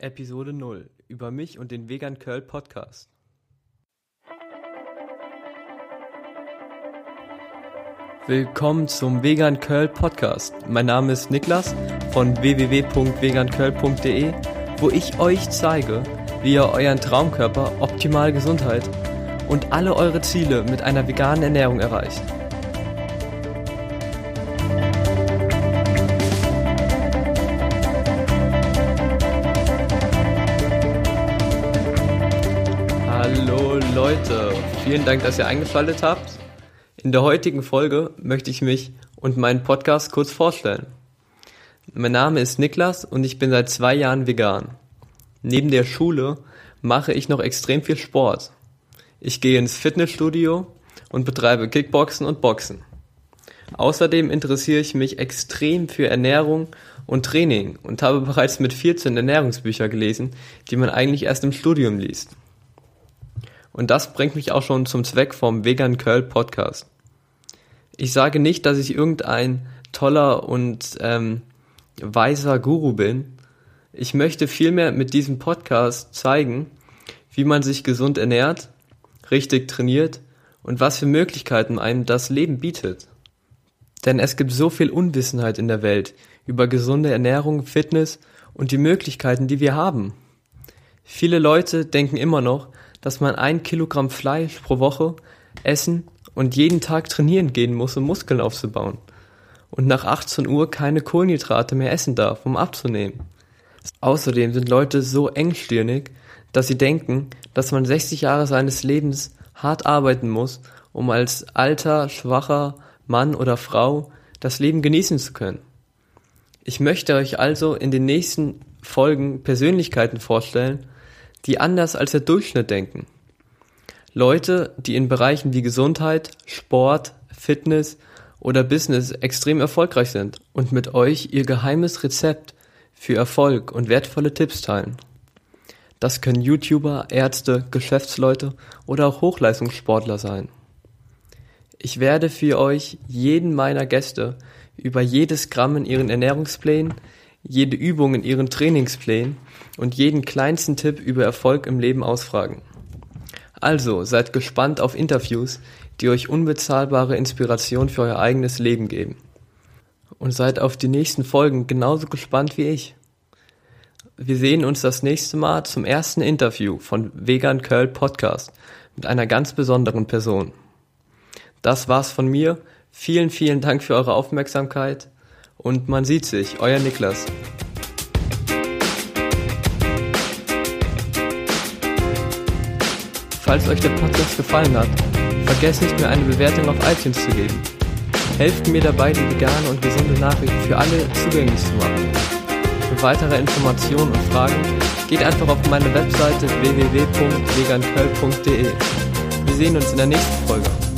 Episode 0 über mich und den Vegan Curl Podcast. Willkommen zum Vegan Curl Podcast. Mein Name ist Niklas von www.vegancurl.de, wo ich euch zeige, wie ihr euren Traumkörper, optimale Gesundheit und alle eure Ziele mit einer veganen Ernährung erreicht. Hallo Leute, vielen Dank, dass ihr eingeschaltet habt. In der heutigen Folge möchte ich mich und meinen Podcast kurz vorstellen. Mein Name ist Niklas und ich bin seit 2 Jahren vegan. Neben der Schule mache ich noch extrem viel Sport. Ich gehe ins Fitnessstudio und betreibe Kickboxen und Boxen. Außerdem interessiere ich mich extrem für Ernährung und Training und habe bereits mit 14 Ernährungsbücher gelesen, die man eigentlich erst im Studium liest. Und das bringt mich auch schon zum Zweck vom Vegan Curl Podcast. Ich sage nicht, dass ich irgendein toller und weiser Guru bin. Ich möchte vielmehr mit diesem Podcast zeigen, wie man sich gesund ernährt, richtig trainiert und was für Möglichkeiten einem das Leben bietet. Denn es gibt so viel Unwissenheit in der Welt über gesunde Ernährung, Fitness und die Möglichkeiten, die wir haben. Viele Leute denken immer noch, dass man 1 Kilogramm Fleisch pro Woche essen und jeden Tag trainieren gehen muss, um Muskeln aufzubauen. Und nach 18 Uhr keine Kohlenhydrate mehr essen darf, um abzunehmen. Außerdem sind Leute so engstirnig, dass sie denken, dass man 60 Jahre seines Lebens hart arbeiten muss, um als alter, schwacher Mann oder Frau das Leben genießen zu können. Ich möchte euch also in den nächsten Folgen Persönlichkeiten vorstellen, die anders als der Durchschnitt denken. Leute, die in Bereichen wie Gesundheit, Sport, Fitness oder Business extrem erfolgreich sind und mit euch ihr geheimes Rezept für Erfolg und wertvolle Tipps teilen. Das können YouTuber, Ärzte, Geschäftsleute oder auch Hochleistungssportler sein. Ich werde für euch jeden meiner Gäste über jedes Gramm in ihren Ernährungsplänen, jede Übung in ihren Trainingsplänen und jeden kleinsten Tipp über Erfolg im Leben ausfragen. Also seid gespannt auf Interviews, die euch unbezahlbare Inspiration für euer eigenes Leben geben. Und seid auf die nächsten Folgen genauso gespannt wie ich. Wir sehen uns das nächste Mal zum ersten Interview von Vegan Curl Podcast mit einer ganz besonderen Person. Das war's von mir. Vielen, vielen Dank für eure Aufmerksamkeit. Und man sieht sich, euer Niklas. Falls euch der Podcast gefallen hat, vergesst nicht, mir eine Bewertung auf iTunes zu geben. Helft mir dabei, die vegane und gesunde Nachricht für alle zugänglich zu machen. Für weitere Informationen und Fragen geht einfach auf meine Webseite www.vegancurl.de. Wir sehen uns in der nächsten Folge.